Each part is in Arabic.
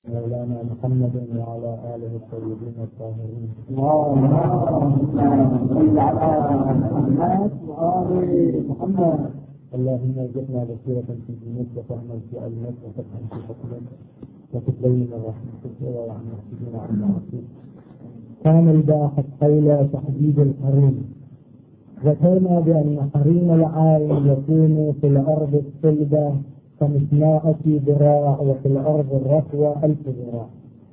مولانا محمد وعلى آله الطيبين الطاهرين. اللهم صل على محمد وآل محمد. اللهم ارزقنا بصيرة في دينك وفهما في علمك وفتحا في حكمك وتبين رحمتك وعن المحسنين عن المعصية. كان الباحث حول تحديد الحريم. ذكرنا بأن حريم العين يكون في الأرض الصلبة 500 ذراع وفي الأرض الرخوة 1000 ذراع.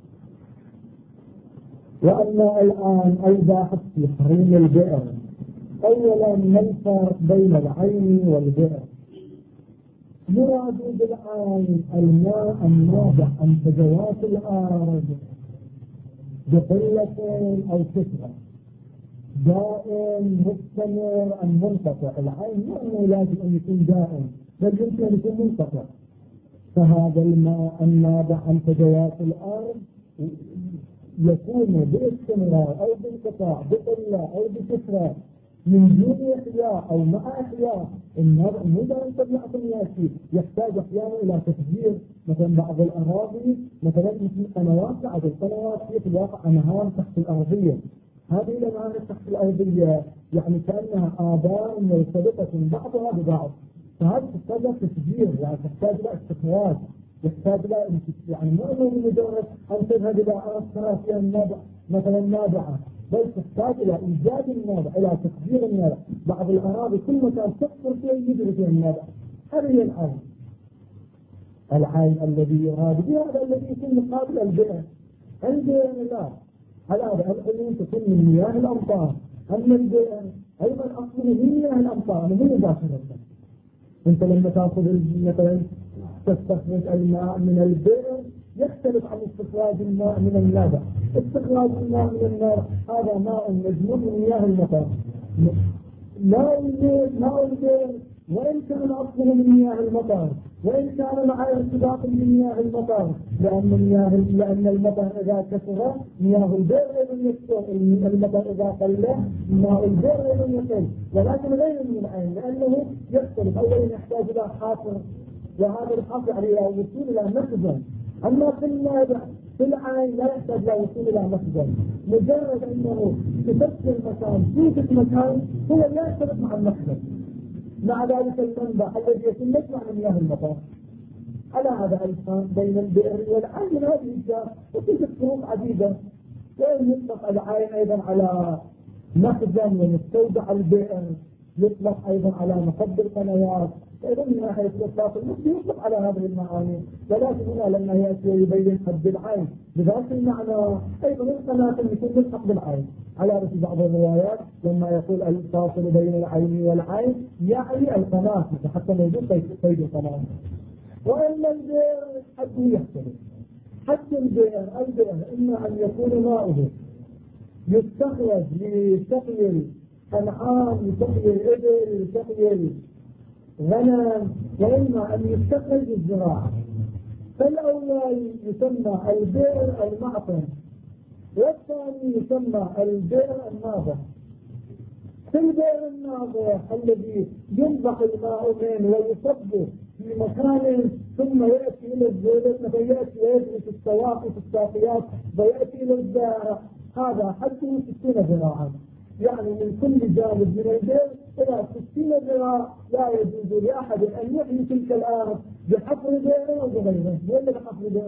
وأما الآن الباحث في حريم البئر. أولا ما الفرق بين العين والبئر؟ يراد بالعين الماء النابع عن فجوات الأرض بقلة أو كثرة، دائم مستمر أم منقطع. العين مو لازم أن يكون دائم، بل يمكن أن يكون منقطع. فهذا الماء النابع عن فجوات الأرض يكون باستمرار أو بانقطاع، بقلة أو بكثرة، من دون إحياء أو مع إحياء. النابع مو دائما طبيعة يأتي، يحتاج أحيانا إلى تفجير. مثلا بعض الأراضي مثلا مثل قنوات، بعض القنوات هي في الواقع أنهار تحت الأرضية. هذه الأنهار تحت الأرضية يعني كأنها آبار مرتبطة بعضها ببعض، فهذا تحتاج تفجير، يعني تحتاج إلى استخراج، يحتاج إلى يعني مو أنه مجرد أن تذهب إلى أرض ترى فيها النابع مثلا نابعة، بل تحتاج إلى إيجاد النابع، إلى تفجير النابع. بعض الأراضي كل مكان تكثر فيها يجري فيها النابع. هذه هي العين. العين الذي يراد بها هذا الذي يكون مقابل البئر. البئر لا، على هذا العيون تكون من مياه الأمطار. أما البئر أيضا أصله من مياه الأمطار مو مباشرة. أنت لما تأخذ مثلا تستخرج الماء من البئر يختلف عن استخراج الماء من النابع. استخراج الماء من النابع هذا ماء مجموع من مياه المطر. ماء البئر وإن كان أصله من مياه المطر، وإن كان مع ارتباط بمياه المطر، لأن المطر إذا كثر مياه البئر أيضا يكثر، المطر إذا قل ماء البئر أيضا يقل، ولكن غير من العين لأنه يختلف. أولا يحتاج إلى حافر، وهذا الحافر عليه وصول إلى مخزن. أما في العين لا يحتاج إلى وصول إلى مخزن، مجرد أنه تفكر مكان توجد مكان هو يختلف مع المخزن، مع ذلك المنبع الذي يكون يجمع من مياه المطر. على هذا الفرق بين البئر والعين من هذه الجهة. وتوجد فروق عديدة، وإن يطلق العين أيضا على مخزن ومستودع البئر، يطلق أيضا على مصب القنوات، أيضا من ناحية الإطلاق المسلم يطلق على هذه المعاني. ولكن هنا لما يأتي ويبين حد العين بذات المعنى أيضا القناة يكون ملحق بالعين. على رأس بعض الروايات لما يقول الفاصل بين العين والعين يعني القناة، حتى موجود قيد القناة. وإلا البئر حده يختلف. حد البئر إما أن يكون ماؤه يستخرج لسقي الأنعام، لسقي الإبل، لسقي الغنم، وإما أن يستخرج الزراعة. فالأول يسمى البئر المعطن، والثاني يسمى البئر الناضح. في البئر الناضح الذي ينضح الماء منه ويصب في مكان ثم يأتي إلى الزولة، فيأتي ويدرس السواقي في الساقيات ويأتي إلى الزارع، هذا حده 60 ذراعا. يعني من كل جانب من البئر إلى 60 ذراع. لا يجوز لأحد أن يحيي تلك الأرض بحفر بئر أو بغيره، ولا بحفر بئر.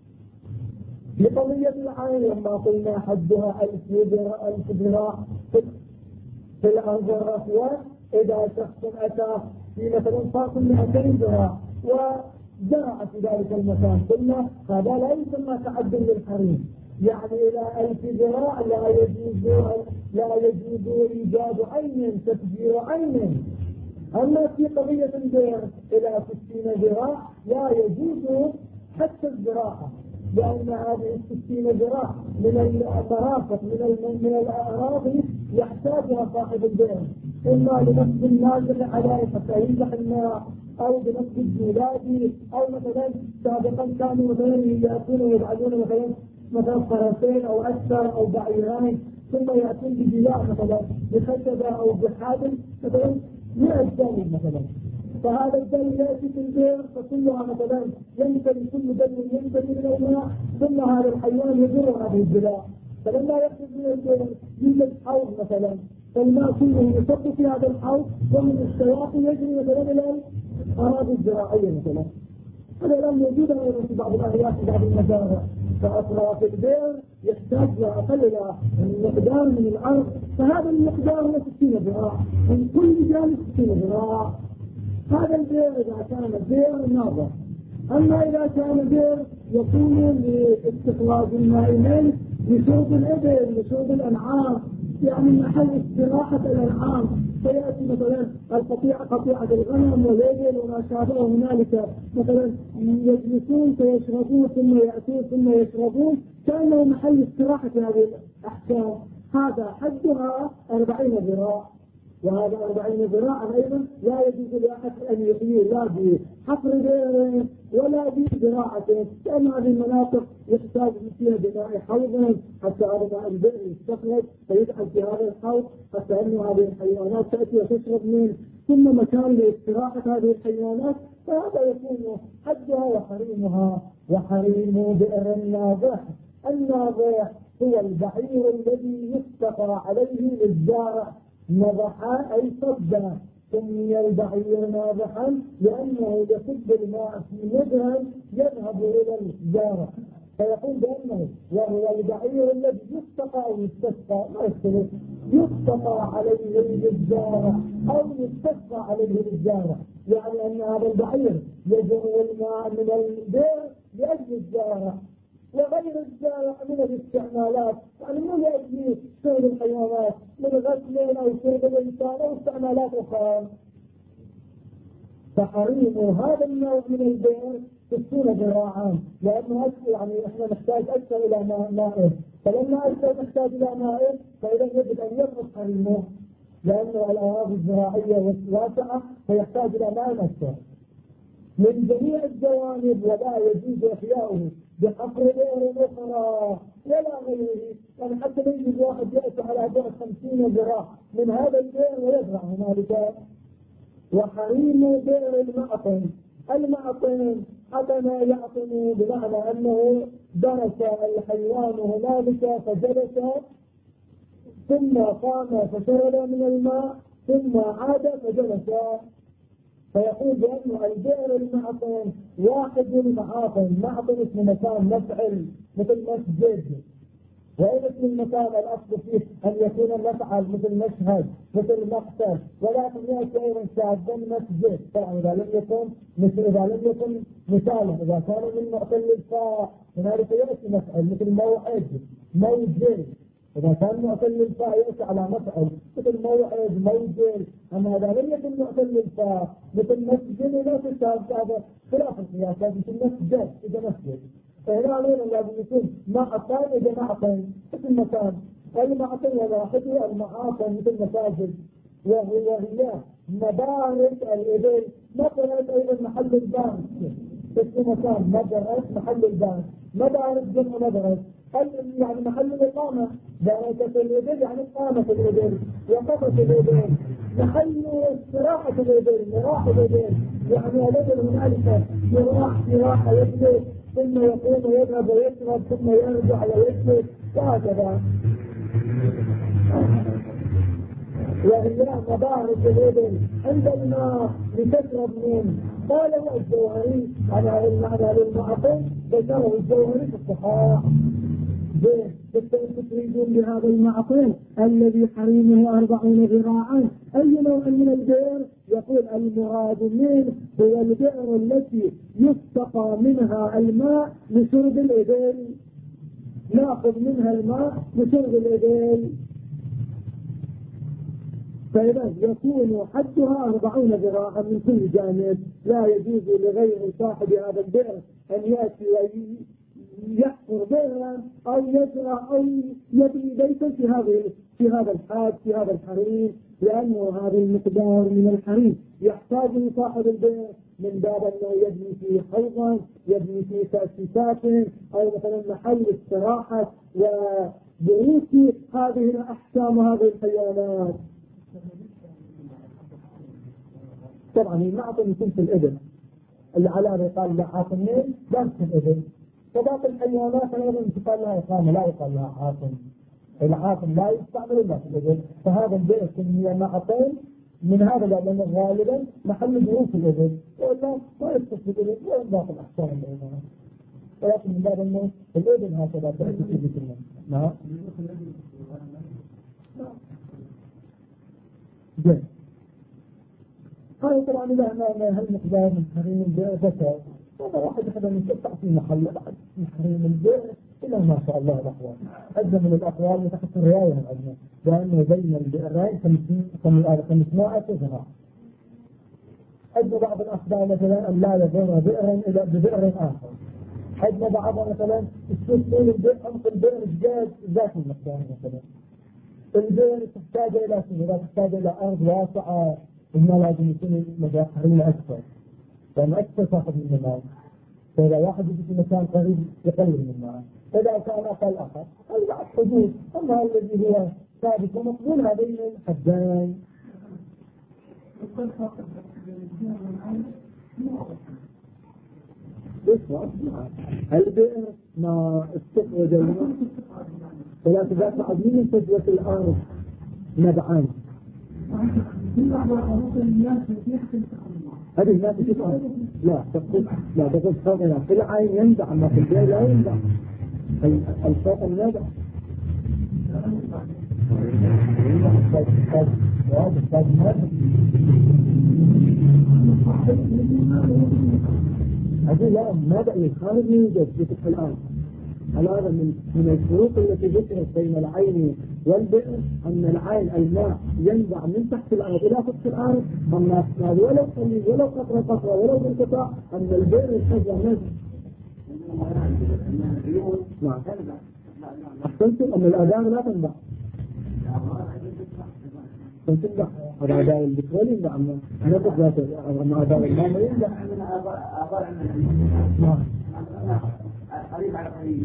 لقضية العين لما قلنا حدها 1000 ذراع في الأرض الرخوة، إذا شخص أتى في مثلا فاصل 200 ذراع وزرع في ذلك المكان، قلنا هذا لا يسمى تعد للحريم. يعني إلى 1000 ذراع لا يجوز إيجاد عين، تفجير عين. أما في قضية البئر إلى 60 ذراع لا يجوز حتى الزراعة، لأن هذه 60 ذراع من المرافق من الأراضي يحتاجها صاحب البئر، إما لنصب النازل عليه حتى ينزح الماء، أو بنصب الجولادي، أو مثلا سابقا كانوا مثلا يأتون ويجعلون مثلا فرسين أو أكثر أو بعيرين، ثم يأتون بجلاء مثلا بخشبة أو بحادث مثلا 100 جانب مثلا، فهذا الدلو يأتي في البئر فكلها مثلا ينتهي كل دلو ينتهي من الماء، ثم هذا الحيوان يجر هذه البلاء، فلما يخرج من البئر يوجد حوض مثلا، فالماء كله يصب في هذا الحوض ومن الشواطئ يجري مثلا إلى الأراضي الزراعية مثلا. هذا الآن موجود أيضا في بعض الأرياف في بعض المزارع، فأطراف البئر يحتاج لا أقل إلى مقدار من الأرض، فهذا المقدار هو 60 ذراع من كل جانب 60 ذراع. هذا البئر إذا كان بئر ناظر. أما إذا كان بئر يكون لاستخراج الماء منه لشرب الإبل لشرب الأنعام، يعني محل استراحة الأنعام، فيأتي مثلا قطيعة الغنم والإبل وما شابه هنالك مثلا يجلسون فيشربون ثم يأتون ثم يشربون، كأنه محل استراحة هذه الأحكام. هذا حدها 40 ذراع، وهذا 40 ذراعا أيضا لا يجوز لأحد أن يحيي لا بحفر بئر ولا بزراعته، لأن هذه المناطق يحتاج فيها بناء حوض حتى هذا البئر يستخرج فيدخل في هذا الحوض حتى أن هذه الحيوانات تأتي وتشرب منه، ثم مكان لاستراحة هذه الحيوانات، فهذا يكون حدها وحريمها. وحريم بئر الناضح، الناضح هو البعير الذي يستقى عليه للزارع، نضحا أي صدا، سمي البعير ناضحا لأنه يصب الماء في مدهن يذهب إلى الزارع، فيقول بأنه وهو البعير الذي يستقى أو يستسقى ما يختلف، يستقى عليه للزارع أو يستسقى عليه للزارع، يعني أن هذا البعير يجر الماء من البئر لأجل الزارع وغير الزارع من الاستعمالات، يعني مو لأجل شرب الحيوانات من غسل أو شرب الإنسان أو استعمالات أخرى. فحريم هذا النوع من البئر 60 ذراعا، لأنه يعني إحنا نحتاج أكثر إلى مائه، فلما أكثر نحتاج إلى مائه فإذا يجب أن يبقى حريمه، لأنه الأراضي الزراعية واسعة فيحتاج إلى ماء أكثر من جميع الجوانب، ولا يجوز إحياؤه بحفر بئر أخرى ولا غيره. يعني حتى لا يجوز واحد يأتي على بعد 50 ذراع من هذا البئر ويزرع هنالك. وحريم بئر المعطن، المعطن حتى ما يعطن بمعنى أنه درس الحيوان هنالك فجلس ثم قام فشرب من الماء ثم عاد فجلس، فيقول بأنه البئر المعطن واحد من المعاطن. معطن اسم مكان مفعل مثل مسجد، وإن اسم المكان الأصل فيه أن يكون مفعل مثل مشهد مثل مقتل، ولكن يأتي أيضا شاذا مسجد، طبعا إذا لم يكن مثالا، إذا كان من معطل للفاء هنالك يأتي مفعل مثل موعد موجد، إذا كان معتل للفاء يأتي على مفعل مثل موعد موجد. أما إذا لم يكن معتل للفاء مثل مسجد لا تشاهد هذا خلاف القياسات مثل مسجد إذا مسجد، فهنا علينا لازم يكون معطل إذا معطل مثل مكان. المعطل ولاحظه المعاطل مثل مساجد، وهي مبارك الإبل، مبارك أيضا محل البان اسم مكان مبارك محل البان، مبارك جمع مبارك يعني محل الإقامة، باركة الإبل يعني إقامة الإبل وقفة الإبل، محل استراحة الإبل مراح الإبل، يعني الإبل هنالك يراح يجلس ثم يقوم ويذهب ويشرب ثم يرجع ويجلس وهكذا. وهي مبارك الإبل عند الماء لتشرب منه. قال هو الجوهري على المعنى للمعطل ذكره الجوهري في الصحاح. تريدون بهذا المعطل الذي حريمه 40 ذراعا أي نوع من البئر؟ يقول المراد منه هو البئر التي يستقى منها الماء لشرب الإبل، نأخذ منها الماء لشرب الإبل، فإذا يكون حدها 40 ذراعا من كل جانب. لا يجوز لغير صاحب هذا البئر أن يأتي ويحفر بئرا أو يزرع أو يبني بيتا في هذا الحاد في هذا الحريم، لأنه هذا المقدار من الحريم يحتاج صاحب البئر من باب أنه يبني فيه حوضا، يبني فيه تأسيسات أو مثلا محل استراحة وبروس هذه الأحكام هذه الحيوانات. طبعا المعطن يكون في الإبل، اللي على هذا يقال له عاصمين بس في الإبل. فباقي الحيوانات أيضا يقال لها إقامة، لا يقال لها عاصم. العاصم لا يستعمل إلا في الإبل. فهذا البئر هي معطين من هذا لأنه غالبا محل ظروف الإبل، وإلا ما يتصل بالإبل وإن باقي الأحكام الإبل. ولكن من باب أنه الإبل هكذا تأتي في ذكر الله. نعم. جيد. هذا طبعا لا هالمقدار من حريم البئر ذكر. هذا واحد يحب أن يتقطع في محل بعد من حريم البئر إلى ما شاء الله الأقوال. أدنى من الأقوال تحت الرواية الأدنى، لأنه بين البئرين 500 ذراع. أدنى بعض الأخبار مثلا أن لا يضر بئرا إلى ببئر آخر. أدنى بعضها مثلا السوق طول البئر عمق البئر ذات المكان مثلا. البئر تحتاج إلى شيء، إذا تحتاج إلى أرض واسعة إنه لازم يكون مجال حريم أكثر، لأن أكثر تأخذ من الماء. فإذا واحد يجي في مكان قريب يقلل من الماء، إذا كان أقل أخر هذا بعد حدود. أما الذي هو ثابت ومقبول هذين الحدين. البئر ما استخرج الماء ثلاث ذات عظيم من فجوة الأرض نبعان. هذه الناس تفعل لا تقول صوتنا في العين ينبع، ما في البئر لا ينبع. الصوت النبع هذه لا النبع الخارج يوجد في سطح الأرض. هذا من الفروق التي ذكرت بين العين والبئر، أن العين الماء ينبع من تحت الأرض إلى سطح الأرض، أما ولو قليل ولو قطرة ولو بالقطاع، أن البئر يحتاج نزع. نعم. أحسنتم أن الآذان لا تنبع. تنبع هذا آذان البترول ينبع، أنا قلت أما آذان الماء ما ينبع. نعم. قريب على قريب.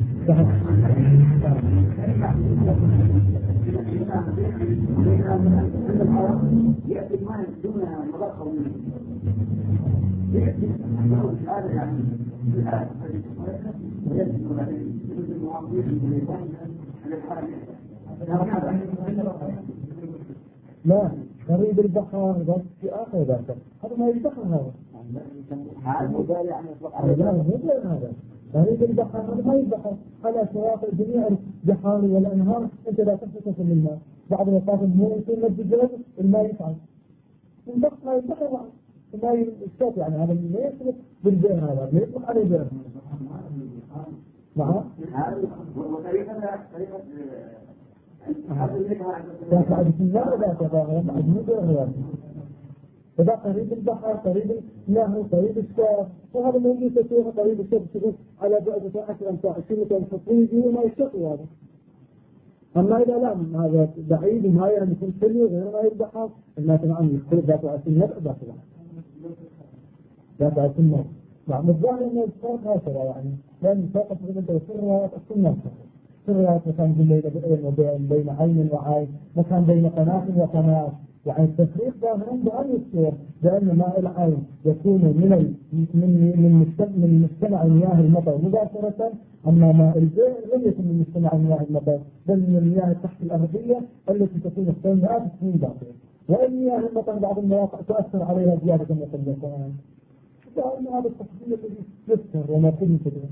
يأتي الماء دون مضخة منه. يأتي هذا يعني لا قريب البحر بس في آخر ذاك هذا ما يدخل هذا. هذا قريب البحر هذا ما يدخل على شواطئ جميع البحار والأنهار. أنت لا تحسس الماء بعض الأوقات الماء يصير مجد الماء يفعل ينطق ما يدخل الماء يستطيع يعني هذا ما يسلك بالبئر هذا ما يطلق عليه بئر. نعم. فده قريب البحر قريب النهر قريب الشاف، وهذا موجود تسويه قريب الشاف تشوف على بعد 10 أمتار 20 متر تطويجي وما يشتقي هذا. أما إذا لا هذا بعيد ما يعني يكون حلو غير ما البحر الناس معهم يختلف ذات وعسين نبع ذات وعسين نبع. نعم الظاهر أنه الفرق هكذا يعني لأن الفرق تقول أنت سرها السنة سرها مكان بين عين وعين، مكان بين قناة وقناة، يعني التفريق ظاهرا بأن يصير بأن ماء العين يكون من مجتمع مياه المطر مباشرة، أما ماء البئر لم يكن من مجتمع مياه المطر بل من المياه تحت الأرضية التي تكون في مئات السنين باقية، وإن مياه المطر بعض المواقع تؤثر عليها زيادة وقلة. فإن هذا التفصيل الذي يذكر وما كل تدري.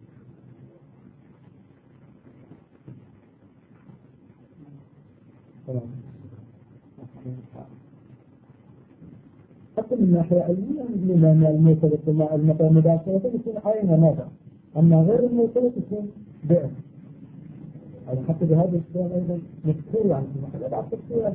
حتى من ناحية علمية نقول أن الموصلة مع المطر مباشرة يكون عين وماذا، أما غير الموصلة يكون بئر. يعني حتى بهذا الشيء أيضا مذكور يعني في محل بعض التفسير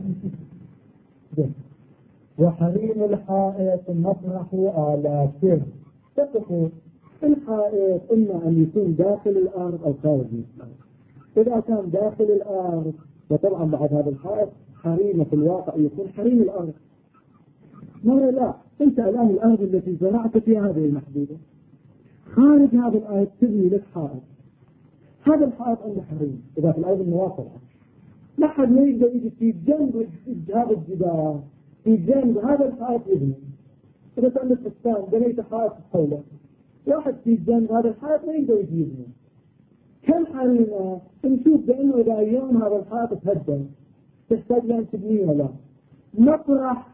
وحريم الحائط مطرح آلاته. تقول الحائط إما أن يكون داخل الأرض أو خارج الأرض. إذا كان داخل الأرض وطبعا بعد هذا الحائط حريم في الواقع يكون حريم الأرض. لا أنت الآن الأرض التي زرعت فيها هذه المحدودة خارج هذا الآية تبني لك حائط، هذا الحائط عنده حريم إذا في الأرض المواصلة. لا حد ما يقدر يجي في جنب هذا الجدار في جنب هذا الحائط يبني، إذا عندك بستان بنيت حائط حوله، واحد في الجنب هذا الحائط ما يقدر يجيبه. كم حالنا نشوف بأنه إذا يوم هذا الحائط تهدم تحتاج لأن تبنيه ولا مطرح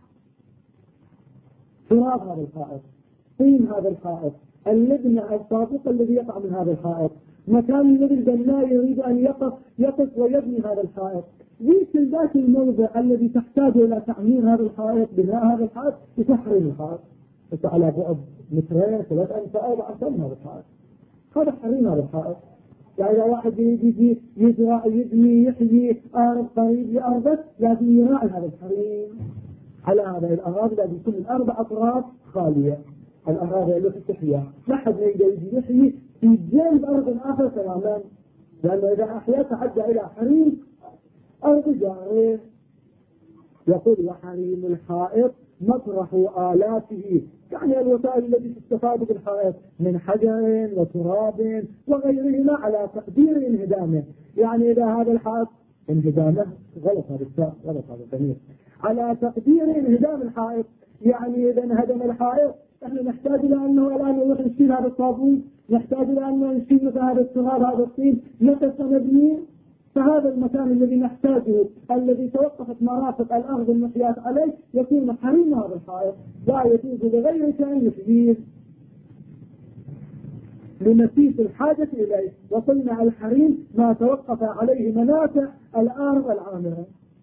تراب هذا الحائط، طين هذا الحائط، اللبنة السابق الذي يقع من هذا الحائط، مكان الذي البناء يريد أن يقف ويبني هذا الحائط، ذيك ذاك الموضع الذي تحتاج إلى تعمير هذا الحائط، بناء هذا الحائط، وتحرير الحائط. أنت على بعد مترين 3 أمتار 4 أمتار من هذا الحائط، هذا حريم هذا الحائط. يعني إذا واحد يجي يزرع يبني يحيي أرض قريب لأرضه لازم يراعي هذا الحريم على هذه الأراضي، لازم يكون من 4 أطراف خالية، الأراضي التي تحيا ما حد يقدر يجي يحيي في جانب أرض آخر تماما، لأنه إذا أحيا تعدى إلى حريم أرض جاره. يقول وحريم الحائط مطرح آلاته، يعني الوسائل التي تستفاد بالحائط من حجر وتراب وغيرهما على تقدير انهدامه. يعني إذا هذا الحائط انهدامه غلط هذا الشيء، غلط هذا الدليل، على تقدير انهدام الحائط، يعني إذا انهدم الحائط احنا نحتاج إلى أنه الآن نروح نشيل هذا الصابون، نحتاج إلى أنه نشيل مثل هذا التراب هذا الطين، متى سنبنيه؟ فهذا المكان الذي نحتاجه الذي توقفت مرافق الأرض المحياة عليه يكون حريم هذا الحائط، لا يجوز لغيرك أن يحييه لنسيس الحاجة إليه. وقلنا الحريم ما توقف عليه منافع الأرض العامرة.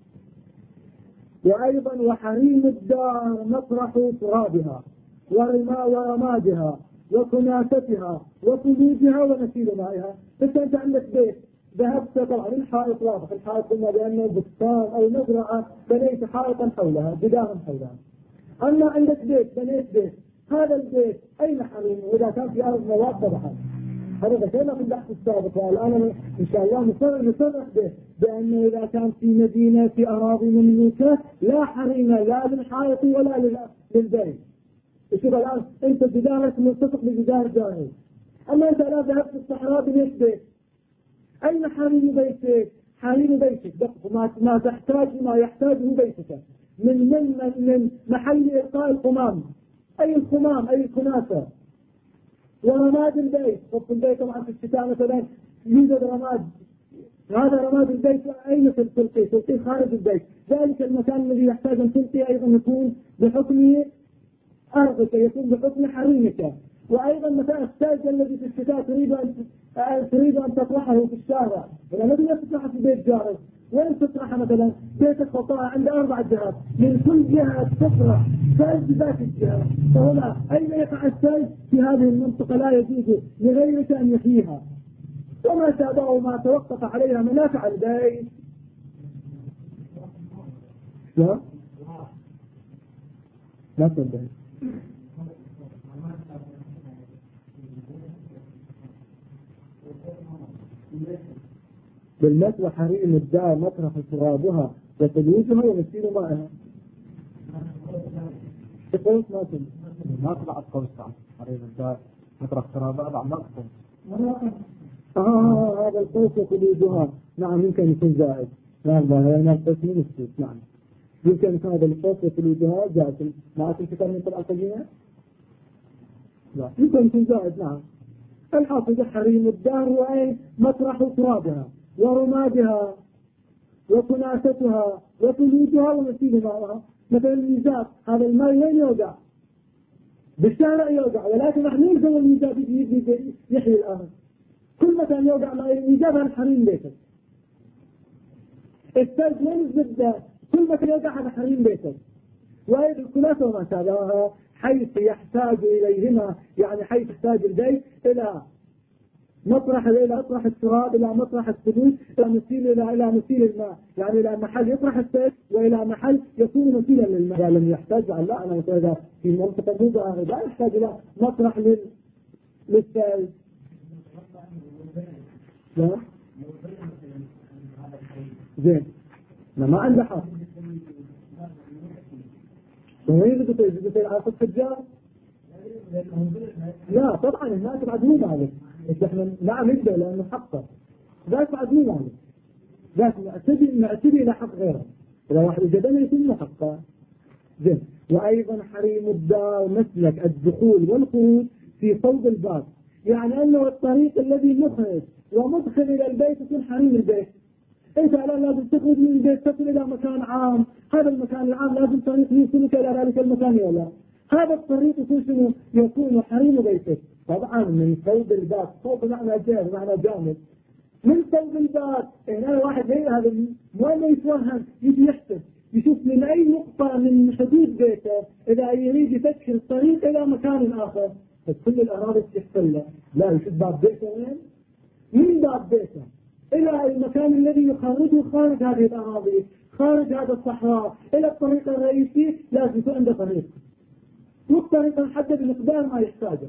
وأيضا وحريم الدار مطرح ترابها ورمادها وكناستها وثلوجها ونسيل مائها. بس أنت عندك بيت ذهبت طبعا الحائط واضح، الحائط قلنا بأنه بستان أو مزرعة بنيت حائطا حولها جدارا حولها. أما عندك بيت بنيت بيت، هذا البيت أين حريمه؟ إذا كان في أرض مواد طبعا هذا ذكرنا في البحث السابق، والآن إن شاء الله نصرح به بأنه إذا كان في مدينة في أراضي مملوكة لا حريم لا للحائط ولا للبيت. شوف الآن أنت جدارك ملتصق بجدار جاري، أما أنت الآن ذهبت في الصحراء بنيت بيت، أين حريم بيتك؟ حريم بيتك دقق ما تحتاج ما يحتاجه بيتك من محل إلقاء القمام، أي القمام أي الكناسة، ورماد البيت. خط البيت طبعا في الشتاء مثلا يوجد رماد، هذا رماد البيت أين تلقي خارج البيت، ذلك المكان الذي يحتاج أن تلقي أيضا يكون بحكم أرضك، يكون بحكم حريمك. وأيضا مثلا الثلج الذي في الشتاء تريد أن تطرحه في الشارع، إذا ما تقدر تطرحه في بيت جارك، وين تطرحه؟ مثلا بيتك خطأ عند 4 جهات، من كل جهة تطرح ثلج ذات الجهة، فهنا أين يقع الثلج؟ في هذه المنطقة لا يجوز لغيرك أن يحييها. وما شابه ما توقف عليها منافع البيت. لا تنتهي بالمس وحريم الدار مطرح ترابها وثلوجها ونسيل مائها. القوس ما طلع القوس عن حريم الدار مطرح ترابها بعد ما القوس. هذا القوس وثلوجها نعم يمكن يكون زائد. لا هنا القوس من السوس. نعم يمكن يكون هذا القوس وثلوجها زائد. ما أتذكر من طلع القديمة؟ لا يمكن يكون زائد. نعم الحاصل حريم الدار وأي مطرح ترابها ورمادها وكناستها وثلوجها ونسيل مائها. مثلا الميزاب، هذا الماء وين يوقع؟ بالشارع يوقع، ولكن نحن نلزم الميزاب يحيي الأرض. كل مكان يوقع ماء الميزاب هذا حريم بيتك. الثلج وين الزبدة؟ كل مكان يوقع هذا حريم بيتك. وأيضا الكناسة وما شابهها حيث يحتاج إليهما، يعني حيث يحتاج البيت إلى مطرح التراب، إلى مطرح الثلوج، إلى مسيل الماء، يعني إلى محل يطرح الثلج وإلى محل يكون مسيلا للماء. إذا لم يحتاج لا أنا مثلا في منطقة موضع لا يحتاج إلى مطرح للثلج. لا زين ما عنده حق. وين بدك العاصف الحجار؟ لا طبعا الناس بعد مو مالك، احنا نعم نقدر لانه حقه ذاك بعد مو مالك، ذاك نعتدي الى حق غيره. اذا واحد جدنا يكون له حقه. زين وأيضا حريم الدار مسلك الدخول والخروج في صوب الباب، يعني أنه الطريق الذي مخرج ومدخل إلى البيت يكون حريم البيت. أنت الآن لازم تخرج من البيت تصل إلى مكان عام، هذا المكان العام لازم طريق يوصلك إلى ذلك المكان ولا لا؟ هذا الطريق يكون حريم بيتك. طبعا من صوب الباب، صوب معنى جانب، معنى جانب من صوب الباب. هنا واحد زي هذا وين يتوهم، يجي يحسب يشوف من أي نقطة من حدود بيته إذا يريد يفكر الطريق إلى مكان آخر، فكل الأراضي تحصل له. لا، يشوف باب بيته وين؟ من باب بيته إلى المكان الذي يخرجه خارج هذه الأراضي، خارج هذا الصحراء إلى الطريق الرئيسي، لازم يكون عنده طريق، والطريق محدد بمقدار ما يحتاجه.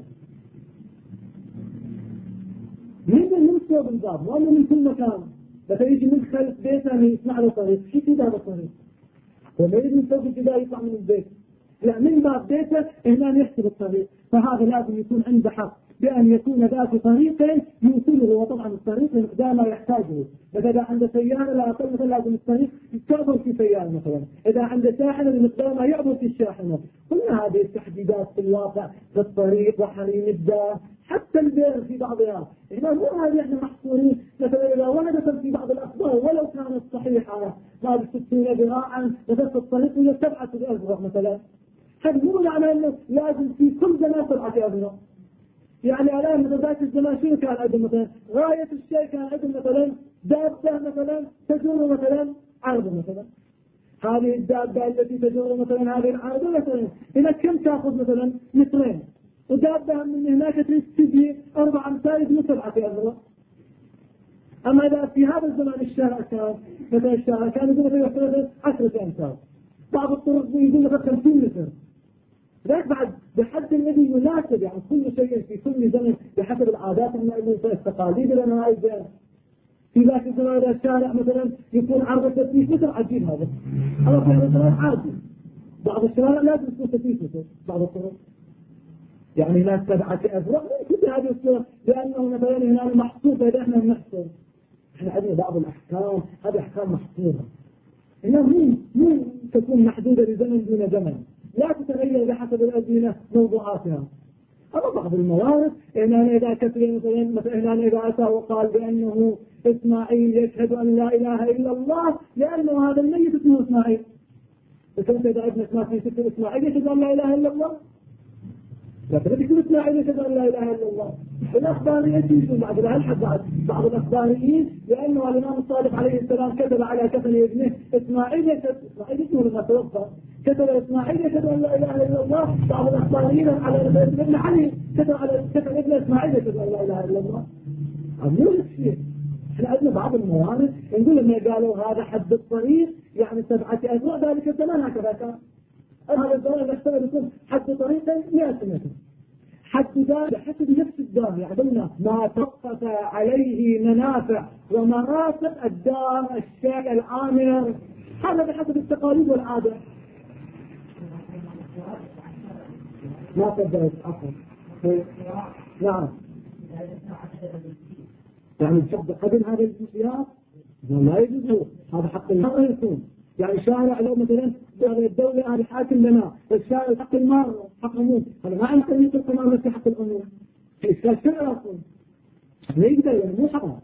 من صوب الباب وأنه من كل مكان، بس يجي من خلف بيته يسمع له طريق، شو في هذا الطريق؟ وما يجي من فوق الجبال يطلع من البيت، لا، من باب بيته هنا يحسب الطريق. فهذا لازم يكون عنده حق بأن يكون ذات طريق يوصله، وطبعا الطريق لمقدار ما يحتاجه. إذا عنده سيارة لا أقل مثلا لازم الطريق يعبر في سيارة مثلا، إذا عنده شاحنة لمقدار ما يعبر في الشاحنة. كل هذه التحديدات في الواقع في الطريق وحريم الدار، حتى البير في بعضها. إذا مو هذه احنا محصورين مثلا إذا وردت في بعض الأخبار ولو كانت صحيحة ما ب60 ذراعا وفي الطريق إلى 7 أذرع مثلا، هذا مو معنى أنه لازم في كل زمان 7 أذرع. يعني الآن مثلا ذات الزمان شنو كان عندهم مثلا؟ غاية الشيء كان عندهم مثلا دابة مثلا تجر مثلا عرض مثلا. هذه الدابة التي تجر مثلا هذه العرض مثلا إلى كم تأخذ مثلا؟ مترين، ودابة من هناك تجي 4 أمتار يجي 7 أذرع. أما إذا في هذا الزمان الشارع كان مثلا الشارع كان يقول مثلا 10 أمتار، بعض الطرق يقول مثلا 50 متر. ذلك بعد بحد الذي يناسب، يعني كل شيء في كل زمن بحسب العادات التقاليد لنا أيضا. في ذاك الزمان إذا الشارع مثلا يكون عرض 30 متر عجيب هذا، أما في هذا الزمان عادي. بعض الشوارع لازم تكون 30 متر، بعض الطرق يعني لا 7 أذرع. كل هذه الصورة لأنه مثلا هنا محصور، فإذا احنا نحصر احنا عندنا بعض الأحكام، هذه أحكام محصورة، إنها مو تكون محدودة لزمن دون زمن، لا تتغير بحسب الأزمنة موضوعاتها. أما بعض الموارد إننا إذا كثير مثلا إننا إذا أتى وقال بأنه إسماعيل يشهد أن لا إله إلا الله لأنه هذا الميت اسمه إسماعيل، فكنت إذا ابنك ما في سكر إسماعيل يشهد أن لا إله إلا الله، لكن يكون إسماعيل يشهد أن لا إله إلا الله. الأخباريين يجون بعد بعض الأخباريين لأنه الإمام الصادق عليه السلام كتب على كفن ابنه إسماعيل يشهد، إسماعيل اسمه لما توفى كتب إسماعيل يشهد أن لا إله إلا الله. بعض الأخباريين على ابن علي كتب على كفن ابن إسماعيل يشهد أن لا إله إلا الله. عمول الشيء احنا عندنا بعض الموارد نقول لما قالوا هذا حد الطريق يعني 7 أذرع، ذلك الزمان هكذا كان. هذا الزمان يحتمل يكون حد طريقه 100 متر، حد دار بحسب نفس الدار. يعدلنا ما توقف عليه منافع ومرافق الدار الشيء العامر، هذا بحسب التقاليد والعادة. ما قدرت أخر نعم، يعني بشد قبل هذه الجزئيات لا يجوز، هذا حق المرء يكون يعني شارع لو مثلا الدولة هذه حاكم لنا، الشارع حق المال حق الأمور، هذا ما عن طريق القمار في حق الأمور في إشكال شرع أصلا ما يقدر يعني مو حقا.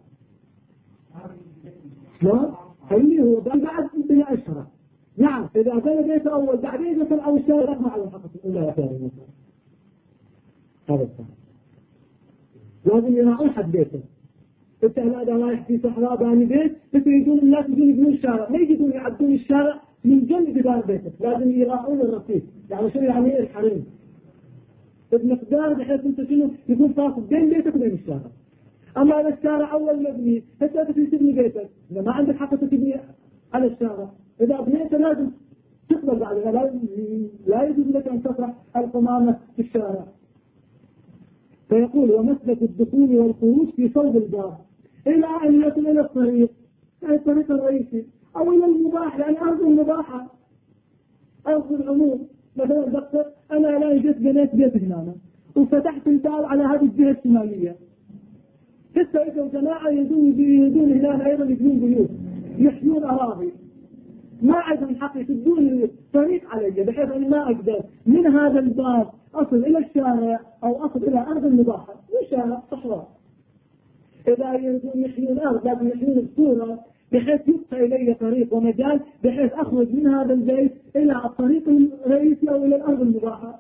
لا خليه هو بعد بناء الشرع. نعم إذا بنى بيت أول بعدين مثلا أو الشارع رقم على الحق الأولى يا خير هذا الصح. لازم يراعون حد بيته. انت هذا رايح في صحراء باني بيت، بس يجون الناس يجون يبنون الشارع، ما يجون يعدون الشارع من جنب جدار بيتك، لازم يراعون الرصيف. يعني شو يعني الحريم بمقدار بحيث انت شنو يكون فاصل بين بيتك وبين الشارع. اما اذا الشارع اول مبني انت تبني بيتك، اذا ما عندك حق تبني على الشارع، اذا بنيت لازم تقبل بعدها، لا يجوز لك ان تطرح القمامه في الشارع. فيقول ومسلك الدخول والخروج في صوب الباب إلى أن يصل إلى الطريق، يعني الطريق الرئيسي أو إلى المباح، يعني أرض المباحة أرض العموم. مثلا دكتور أنا لا جيت بنيت بيت هنا وفتحت الباب على هذه الجهة الشمالية، لسه إذا جماعة يدون هنا أيضا يبنون بيوت يحمون أراضي، ما عندهم حق يسدون الطريق علي بحيث أني ما أقدر من هذا الباب أصل إلى الشارع أو أصل إلى أرض المباحة. والشارع صحراء. إذا يريدون يحيون الأرض لازم يحيون بصورة بحيث يبقى إلي طريق ومجال بحيث أخرج من هذا البيت إلى الطريق الرئيسي أو إلى الأرض المباحة.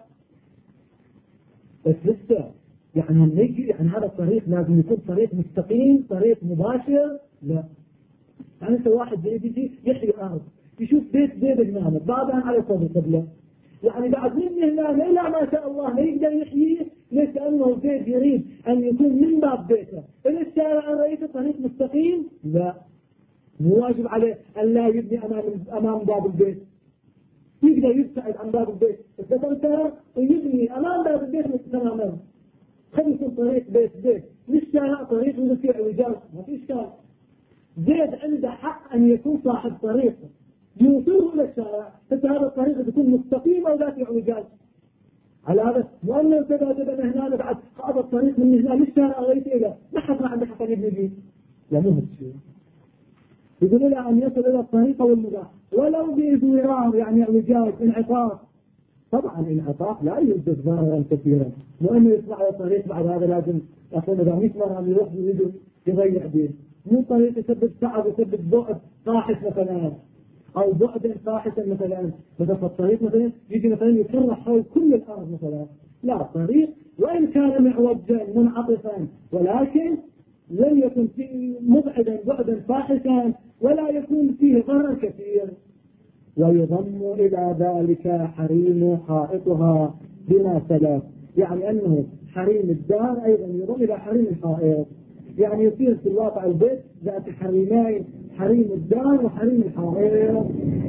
بس لسه يعني نجي يعني هذا الطريق لازم يكون طريق مستقيم، طريق مباشر. لا يعني واحد يجي يحيي الأرض يشوف بيت جنانه بعدها على قبله، يعني بعد من هنا إلى ما شاء الله لا يقدر يحييه. ليش؟ لأنه البيت يريد أن يكون من باب بيته إلى الشارع الرئيسي طريق مستقيم. لا، مو واجب عليه أن لا يبني أمام باب البيت، يقدر يبتعد عن باب البيت إذا كان ويبني أمام باب البيت تماما. خلي يكون طريق بيت مش شارع طريق عنده فيه اعوجاج، ما في إشكال. زيد عنده حق أن يكون صاحب طريق يوصله إلى الشارع، حتى هذا الطريق يكون مستقيم أو لا في اعوجاج. على هذا وأنه كذا هنا بعد هذا الطريق من هنا للشارع الرئيسي إلى ما حد ما عنده حق أن يبني فيه. لا مو هالشيء. يقول له أن يصل إلى الطريق والمباح ولو بإزورار يعني اعوجاج انعطاف. طبعا انعطاف لا يوجد ضررا كثيرا، وأنه يطلع على الطريق بعد هذا لازم أقول إذا 100 مرة يروح يضيع به. مو طريق يسبب تعب يسبب بعد فاحش مثلا أو بعدا فاحشا مثلا. بدأ في الطريق مثلا يجي مثلا يكرر حول كل الأرض مثلا. لا، طريق وإن كان معوجا منعطفا ولكن لن يكن فيه مبعدا بعدا فاحشا ولا يكون فيه ضرر كثير. ويضم إلى ذلك حريم حائطها بما سلف، يعني أنه حريم الدار أيضا يضم إلى حريم الحائط. يعني يصير في الواقع البيت ذات حريمين، حريم الدار وحريم الحائط.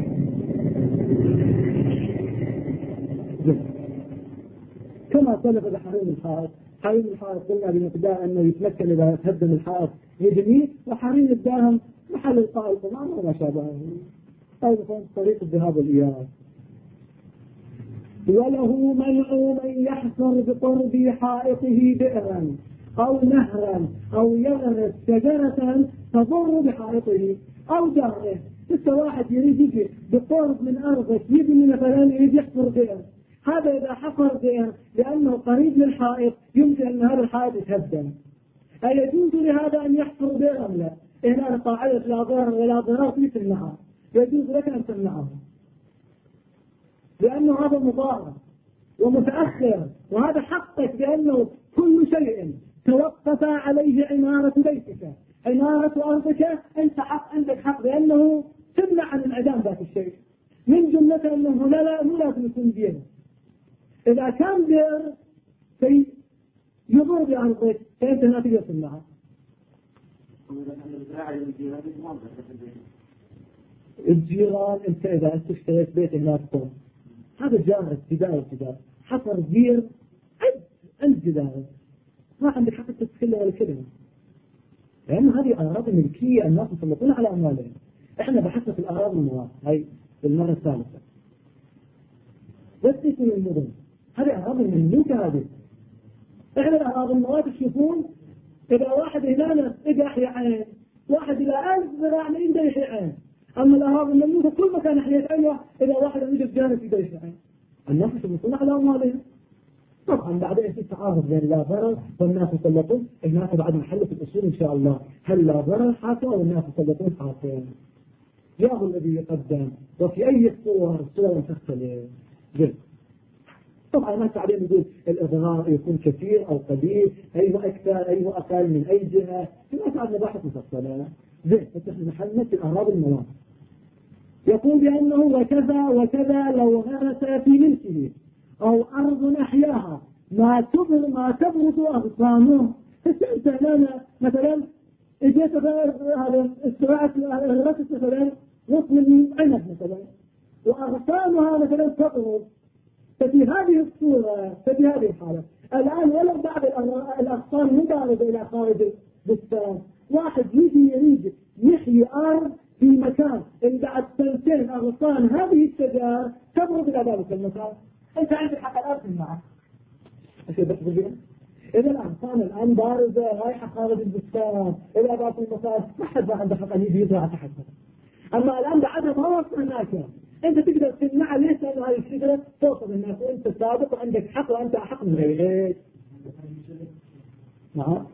كما سلف بحريم الحائط. حريم الحائط قلنا بمقدار أنه يتمكن إذا تهدم الحائط يجنيه، وحريم الدار محل القاء القمام وما شابهه أو طريق الذهاب والإياب. وله منع من يحفر بقرب حائطه بئرا أو نهرا أو يغرس شجرة تضر بحائطه أو داره. لسه واحد يريد يجي بقرب من أرضك يبني مثلا يريد يحفر بئر، هذا إذا حفر بئر لأنه قريب للحائط يمكن أن هذا الحائط يتهدم. أيجوز لهذا أن يحفر بئرا؟ لا. هنا قاعدة لا ضرر ولا ضرار في تمنعها، يجوز لك أن تمنعه لأنه هذا مضار ومتأخر، وهذا حقك بأنه كل شيء توقف عليه عمارة بيتك عمارة أرضك أنت عندك حق بأنه تمنع عن انعدام ذات الشيء. من جملة أنه لا مو لازم يكون بير. إذا كان بير يضر بأرضك فأنت لا تقدر تمنعه. الجيران انت اذا انت اشتريت بيت هناك طول هذا جار ابتداء حفر بير عند جداره ما عندك حق تتكلم ولا كلمه، لان هذه اراضي ملكيه الناس يسلطون على اموالهم. احنا بحثنا في الاراضي المواد هاي بالمره الثالثه بس في المدن هذه اراضي مملوكه. هذه احنا الاراضي المواد تشوفون اذا واحد هنا يحيى عين واحد الى 1000 ذراع ما يقدر يحيى عين. أما الأراضي المملوكة كل مكان حياة عينه إذا واحد يوجد جانب في بيت عين الناس يسلطون على أموالهم. طبعا بعدين في تعارض بين لا ضرر والناس يسلطون. الناس بعد محل في الأصول إن شاء الله هل لا ضرر حاكم أو الناس يسلطون حاكم. جاءه الذي يقدم وفي أي صور تختلف جد. طبعا الناس بعدين يقول الإضرار يكون كثير أو قليل، أي أكثر أي أقل من أي جهة. الناس عندنا بحث مفصلة زين. بس احنا محلنا في الأراضي المواد يقول بأنه وكذا لو غرس في ملكه أو أرض أحياها ما تبرد أغصانه. فسألت لنا مثلا اجيت هذا استرعت غرست مثلا نصف من عنب مثلا وأغصانها مثلا تبرد. ففي هذه الصورة ففي هذه الحالة الآن ولو بعد الأغصان مباردة إلى خارج البستان واحد يجي يريد يحيي أرض في مكان إن بعد سنتين أغصان هذه الشجار تبرد إلى ذلك المكان أنت عندك حق الأرض معك. إذا الأغصان الآن باردة رايحة خارج البستان إلى ذات المكان ما حد عنده حق أن يجي يزرع تحتها. أما الآن بعدها ما وصل الناس، أنت تقدر تمنع ليش؟ لأن هذه الشجرة توصل الناس وأنت سابق وعندك حق وأنت أحق من غيرك. نعم.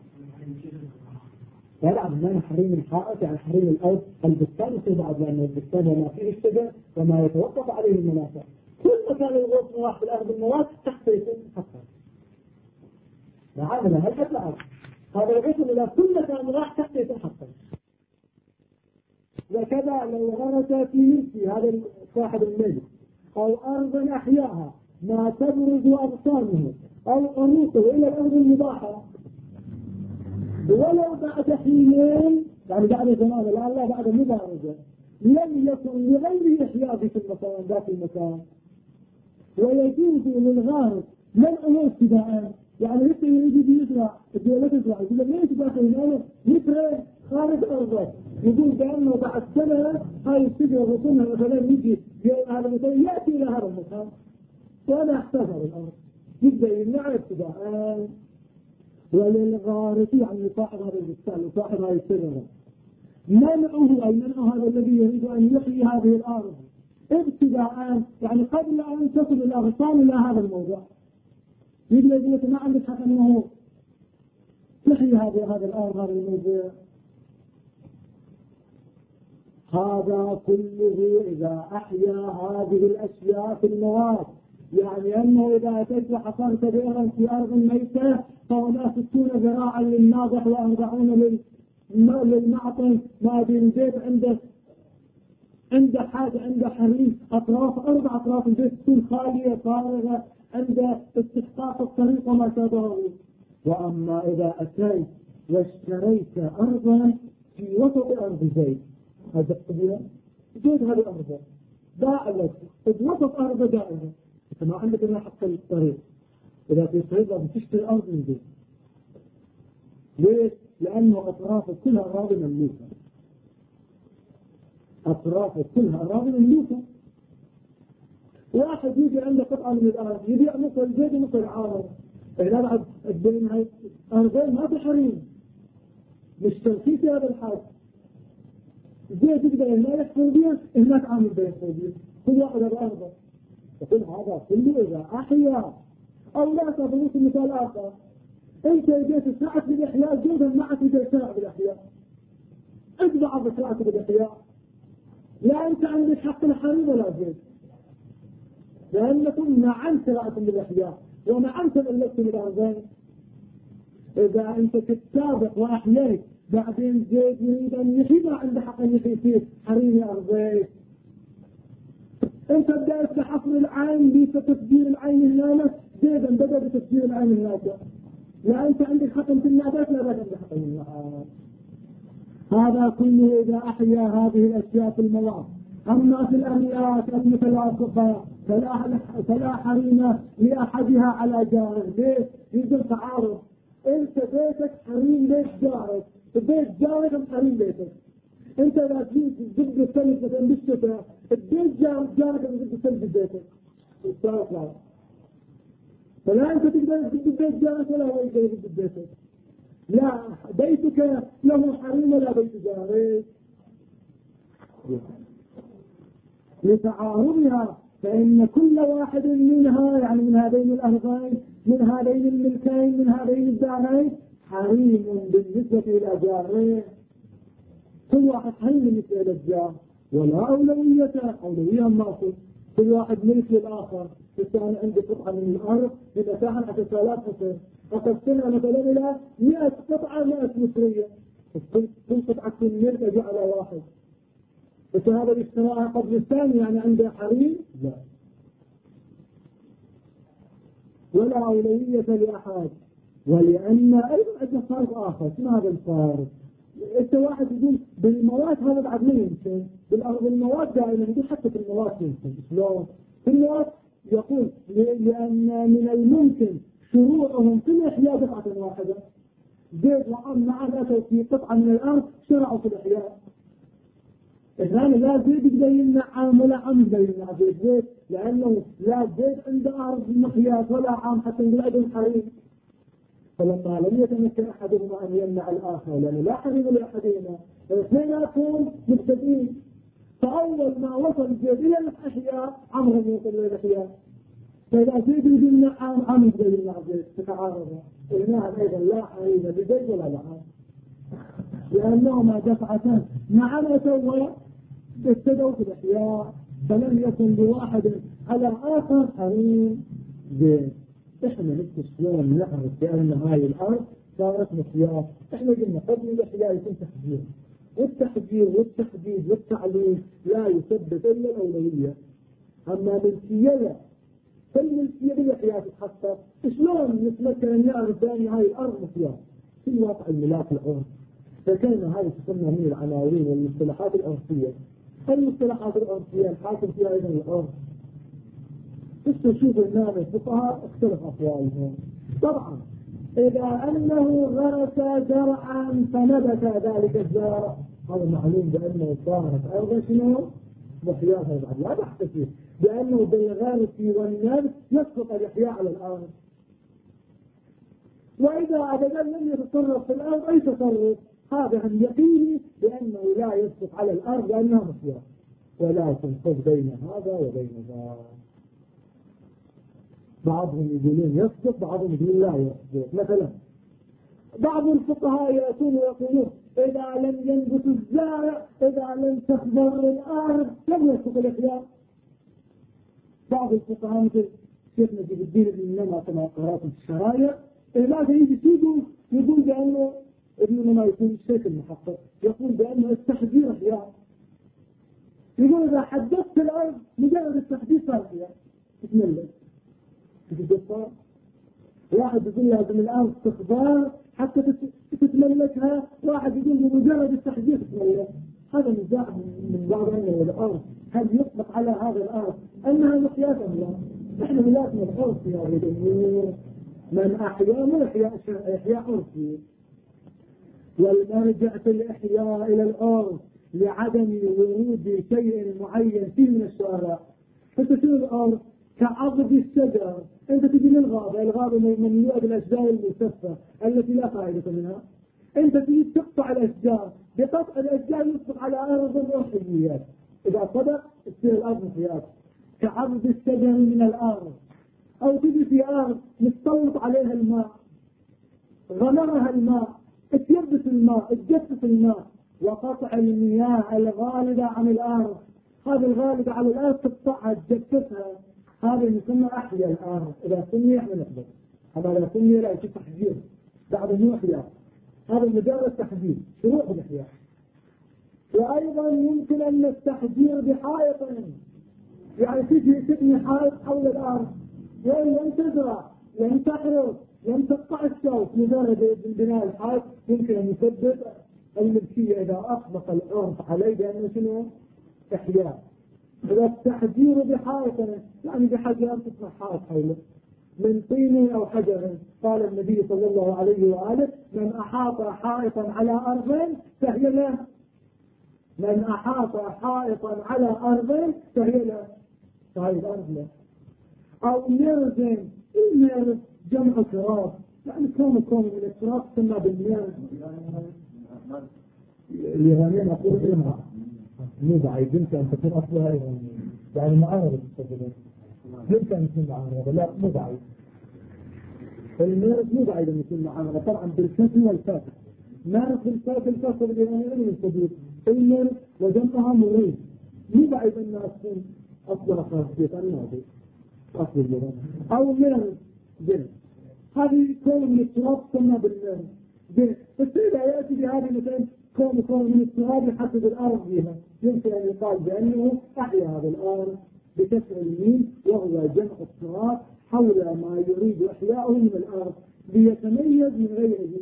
لا ما حريم الحائط يعني حريم الأرض. البستان في بعض، لأن البستان وما فيه الشجر وما يتوقف عليه المنافع. كل مكان الغوص مواح في الأرض المواد تحت يكون حقا. نعم هل حتى الأرض هذا الغوص إلى كل مكان راح تحت يكون حقا. وكذا لو غرس في ملكي هذا صاحب الملك أو أرضا أحياها ما تبرز أغصانه أو أنوطه إلى الأرض المباحة ولو بعد حينين، يعني بعد زمان الآن لا بعد مبارزة، لم يكن لغير إحياء في المكان ذات المكان، ويجوز للغارس منعه ابتداء. يعني مثل يجي بيزرع الدولة تزرع يقول لك ليش داخل المال يفرق خارج أرضه، يقول بأنه بعد سنة هاي الشجرة رسومها مثلا يجي هذا مثلا يأتي إلى هذا المكان وأنا احتفر الأرض يبدأ يمنع ابتداء. وللغارس يعني صاحب هذا البستان وصاحب هذه الشجرة منعه أي منع هذا الذي يريد أن يحيي هذه الأرض ابتداء، يعني قبل أن تصل الأغصان إلى هذا الموضوع يقول لك ما عندك حق أنه تحيي هذه الأرض هذا الموضوع. هذا كله إذا أحيا هذه الأشياء في المواد، يعني أنه إذا أتيت وحصلت بئرا في أرض ميتة فهنا 60 ذراعا للناضح و40 للمعطن، ما بين البيت عند حاجة عند حريم أطراف 4 أطراف البيت تكون خالية فارغة عند استحقاق الطريق وما شابهه. وأما إذا أتيت واشتريت أرضا في وسط أرض زيد، هذا الطبيعة زيد هذه أرض باع لك في وسط أرض جائزة، أنت ما عندك إلا حق الطريق. إذا في طريق بتشتري الأرض من زيد. ليش؟ لأنه أطرافه كلها أراضي مملوكة، أطرافه كلها أراضي مملوكة. واحد يجي عنده قطعة من الأرض يبيع مثل زيد مثل عارض، إذا بعد الدين هاي أرضين ما في حريم مش تركي في هذا الحال. زيد يقدر هنا يحصل بيه هناك عامل بيحصل بيه كل واحد بأرضه. يقول هذا كله إذا أحيا أو لا تضروس مثال آخر. أنت جيت ساعة بالإحياء جودا معك جيت ساعة بالإحياء اتبع بساعة بالإحياء، لا أنت عندك حق الحريم ولا زيد، لأنكم نعم ساعة بالإحياء ونعم تملكت بالأرضين. إذا أنت تتسابق وأحييت بعدين زيد يريد أن يحيي ما عنده حق أن يحيي فيه حريم أرضين، أنت بدأت بحصر العين بتفجير العين هناك، زيدا بدأ بتفجير العين هناك، لا أنت عندك حق في النابات لا بدأ عندك حق في النابات. هذا كله إذا أحيا هذه الأشياء في المواد. أما في الأميات المتلاصقة فلا حريم لأحدها على جاره. ليش؟ يجب تعارض. أنت بيتك حريم بيت جارك، بيت جارك حريم بيتك. أنت لا تجيب ضد الثلج مثلا بالشتاء، البيت جارك ضد الثلج ببيتك. فلا أنت تقدر ضد بيت جارك ولا هو يقدر ضد بيتك. لا بيتك له حريم ولا بيت جارك. لتعارضها فإن كل واحد منها يعني من هذين الأرضين من هذين الملكين من هذين الدارين حريم بالنسبة إلى جاره. كل واحد حريم بالنسبة إلى الجار ولا أولوية الناصر. كل واحد ملك للآخر. كان عندي قطعة من الأرض بمساحة 10,000 متر فقسمها مثلا إلى 100 قطعة 100 مترية، كل قطعة ملك أجي على واحد. بس هذا الاشتراء قبل الثاني يعني عنده حريم؟ لا، ولا أولوية لأحد. ولأن أيضا عندنا فارق آخر. ما هذا الفارق؟ أنت واحد يقول بالمواد هذا بعد ما يمكن، بالمواد دائما يقول حتى في المواد يمكن. شلون؟ في المواد يقول لأن من الممكن شروعهم في الإحياء قطعة واحدة. زيد وعم معا أتوا في قطعة من الأرض شرعوا في الإحياء. الآن لا زيد يقدر يمنع عام ولا عام يقدر يمنع زيد، لأنه لا زيد عنده أرض مقياس ولا عام حتى يقول عندهم حريم. فلما لم يتمكن أحدهما أن يمنع الآخر لأنه لا حريم لأحدهما، الاثنين يكون مبتدئين. فأول ما وصل الزيت إلى الأحياء عمرهم يوصل إلى الأحياء. فإذا زيد يقول نعم عم يقول نعم زيد تتعارض. نعم أيضا لا حريم لزيد ولا لا، لأنهما دفعتان نعم سوى ابتدوا في الأحياء، فلم يكن لواحد على آخر حريم زيد. إحنا نفس شلون نعرف بأن هاي الأرض صارت مخيار. إحنا قلنا قبل الأحياء يكون تحذير، والتحذير والتحديد والتعليل لا يثبت إلا الأولوية. أما ملكية فالملكية بالأحياء تتحقق. شلون نتمكن أن نعرف بأن هاي الأرض مخيار؟ في واقع الملاك العرف. فكلمة هذه تسمى من العناوين والمصطلحات العرفية. المصطلحات العرفية الحاكم فيها أيضا العرف. تشوف الناس الفقهاء اختلف أقوالهم. طبعا إذا أنه غرس زرعا فنبت ذلك الزرع هذا معلوم بأنه صارت أرض شنو؟ محياها بعد لا بحث فيه، بأنه بالغرس والنبت يسقط الإحياء على الأرض. وإذا أبدا لم يتصرف في الأرض أي تصرف هذا عن يقيني بأنه لا يسقط على الأرض لأنها محياة. ولكن خذ بين هذا وبين ذا، بعضهم يقولون يسقط بعضهم يقولون لا يسقط. مثلا بعض الفقهاء يأتون ويقولون إذا لم ينبت الزارع إذا لم تخضر الأرض لم يسقط الإحياء. بعض الفقهاء مثل شيخ نجيب الدين ابن النمى كما قرأت في الشرايع ماذا يجي يقول بأنه ابن النمى يكون الشيخ المحقق يقول بأنه التحذير إحياء. يقول إذا حدثت الأرض مجرد التحذير صار إحياء. بسم الله تتجفر. واحد يقول لازم الأرض تخضر حتى تتملكها، واحد يقول بمجرد التحذير تتملك. هذا نزاع من بعض أنه الأرض هل يطلق على هذا الأرض أنها محياة أم لا؟ نحن ملاكنا الأرض في هذه الأمور. من أحياء من إحياء عرفي، والمرجع في الإحياء إلى الأرض لعدم ورود شيء معين فيه من الشارع. فتصير الأرض كعضد الشجر. أنت تجي من الغابة مملوءة بالأشجار الملتفة التي لا فائدة منها. أنت تجي تقطع الأشجار، بقطع الأشجار يسقط على أرض الروحيات. إذا صدق تصير الأرض محياة كعضد الشجر من الأرض. أو تجي في أرض مستوط عليها الماء، غمرها الماء، تيبس الماء، تجفف الماء، وقطع المياه الغالبة عن الأرض. هذه الغالبة على الأرض تقطعها تجففها، هذا يسمى أحياء الأرض. إذا سمي احنا نحضر، هذا لا سمي لا يصير تحذير بعد انه إحياء. هذا مجرد تحذير شروط الإحياء. وأيضا يمكن أن التحذير بحائط، يعني تبني حائط حول الأرض لم تزرع لم تحرث لم تقطع الشوك، مجرد بناء الحائط يمكن أن يسبب الملكية إذا أطلق العرف عليه بأنه شنو؟ إحياء. إذا التحذير بحائط يعني بحجر تصنع حائط حوله من طين أو حجر. قال النبي صلى الله عليه وآله من أحاط حائطا على أرض فهي له. من أحاط حائطا على أرض فهي له، فهي الأرض له. أو مرز، المرز جمع تراب، يعني كون من التراب تسمى بالمرز. اليهانيين أقول إلها مو بعيد يمكن أن تكون أصلها إيرانية، يعني معارضة تستخدمون يمكن أن يكون معارضة، لا مو بعيد. المرز مو بعيد أن يكون معارضة طبعا بالكسر والكسر. مرز بالكسر الكسر الإيرانيين من الحدود. المرز وجمعها مريض مو بعيد أن تكون أصلها خاصية الماضي أصل اللغة. أو مرز جنس، هذه كون من التراب تسمى بالمرز جنس. بس إذا يأتي بهذه مثلا كون من التراب يحدد الأرض بها، يمكن أن يقال بأنه أحيا هذا الأرض بكسر الميم، وهو جمع التراب حول ما يريد إحياؤه من الأرض ليتميز من غيره.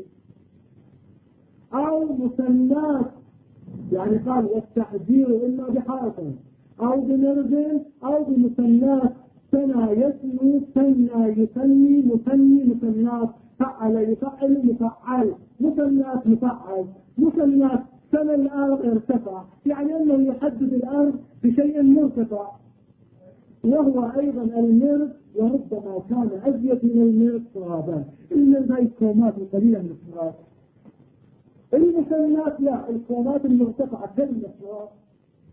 أو مسمات، يعني قال والتحذير إما بحائط أو بمرز أو بمسمات. سنى يسمي، سنى يسمي، مسمي مسمات، فعل يفعل مفعل، مسمات مفعل، مسمات. سنى الأرض ارتفع، يعني أنه يحدد الأرض بشيء مرتفع، وهو أيضا المرز، وربما كان أزيد من المرز ترابا. إلا هاي الكومات القليلة من التراب. المسمات لا، الكومات المرتفعة كلمة التراب.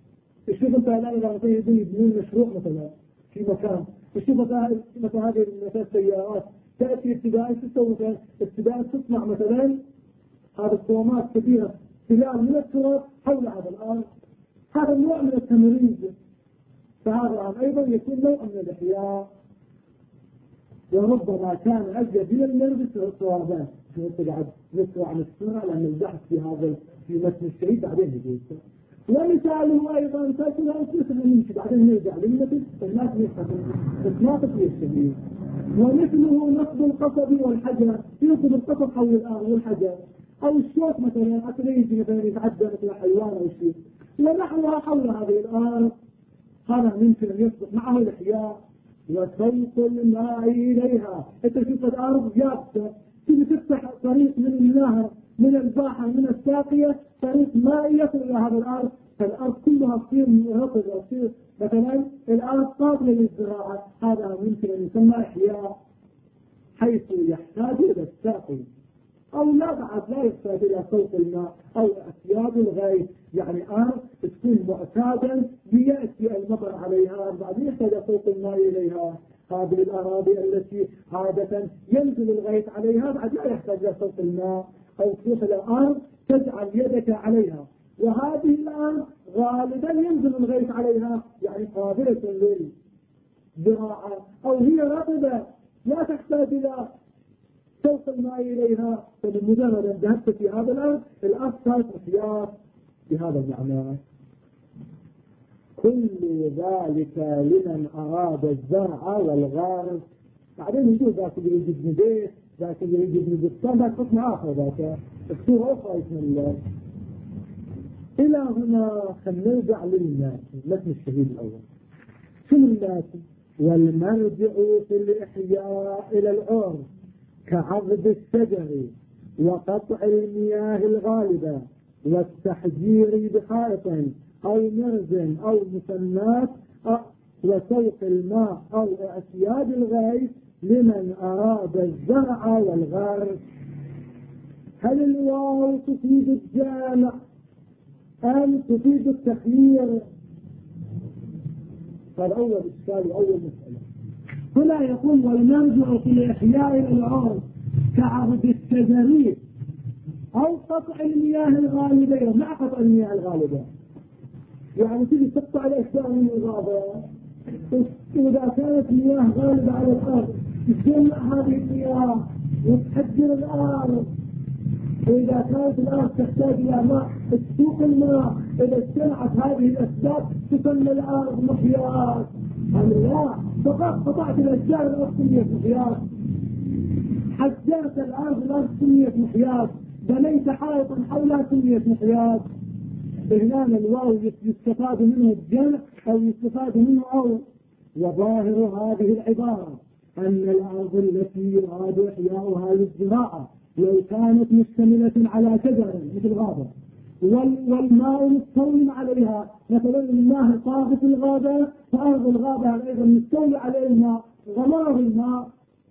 الشوف انت الان اذا يبنون مشروع مثلا في مكان، الشوف مثلا هذه السيارات تاتي ابتداء تسوي مثلا ابتداء تصنع مثلا هذه الصومات كثيره سلال من التراب حول هذا الارض، هذا نوع من التمريض، فهذا ايضا يكون نوع من الاحياء، وربما كان ازيد من المرض الصوابات تقعد نسمع عن السنه لان البحث في هذا في متن الشيء بعدين يجي. ومثاله ايضا تاكل انفسنا نمشي بعدين نرجع للمثل الناس يتناقض في الشديد. ومثله نصب القصب والحجر، ينصب القصب حول الارض والحجر، او الشوك مثلا اتريد مثلا يتعدى مثل حيوان او شيء ونحوها حول هذه الارض، هذا ممكن ان يصبح معه الاحياء. وسوق الماء اليها، انت تشوف الارض يابسه تبي تفتح طريق من النهر من البحر من الساقيه طريق ماء يصل الى هذا الارض، فالارض كلها تصير رطبه تصير مثلا الارض قابله للزراعه، هذا ممكن ان يسمى احياء حيث يحتاج الى الساقي، او لا بعد لا يحتاج الى سوق الماء او اسياد الغيث، يعني ارض تكون معتادا لياتي المطر عليها بعد يحتاج سوق الماء اليها. هذه الاراضي التي عاده ينزل الغيث عليها بعد لا يحتاج الى سوق الماء، او تروح الى ارض تجعل يدك عليها، وهذه الارض غالبا ينزل الغيث عليها يعني قابله للزراعه، او هي رطبه لا تحتاج الى سوق الماء إليها، فبمجرد أن ذهبت في هذا الأرض صارت احياء بهذا المعنى. كل ذلك لمن أراد الزرع والغارس. بعدين يقول ذاك اللي يجيب بيت، ذاك اللي يجيب بستان، ذاك حكم آخر، ذاك الصورة أخرى اسم الله. إلى هنا خلنرجع للناس لكن الشهيد الأول. شنو الناس؟ والمرجع في الإحياء إلى العرف كعضد الشجر وقطع المياه الغالبة والتحجير بحائط أو مرز أو مسنات وسوق الماء أو أسياد الغيث لمن أراد الزرع والغرس. هل الواو تفيد الجامع أم تفيد التخيير؟ هذا أول إشكال وأول مسألة. هنا يقول والمرجع في الإحياء إلى العرف كعرض الشجر أو قطع المياه الغالبة. مع قطع المياه الغالبة يعني تجي تقطع الأشجار من الغابة، إذا كانت مياه غالبة على الأرض تجمع هذه المياه وتحجر الأرض، وإذا كانت الأرض تحتاج إلى ماء تسوق الماء، إذا اجتمعت هذه الأسباب تسمى الأرض محياة. لا، فقط قطعت الأشجار الأرض سميت محياة، حجرت الأرض سميت محياة، بنيت حائطا حولها سميت محياة. هنا الواو يستفاد منه الجمع أو يستفاد منه أو. وظاهر هذه العبارة أن الأرض التي يراد إحياؤها للزراعة لو كانت مشتملة على شجر مثل غابة والماء مستول عليها، مثلا الماء طاغ في الغابة فأرض الغابة أيضا مستول عليه الماء غمار الماء،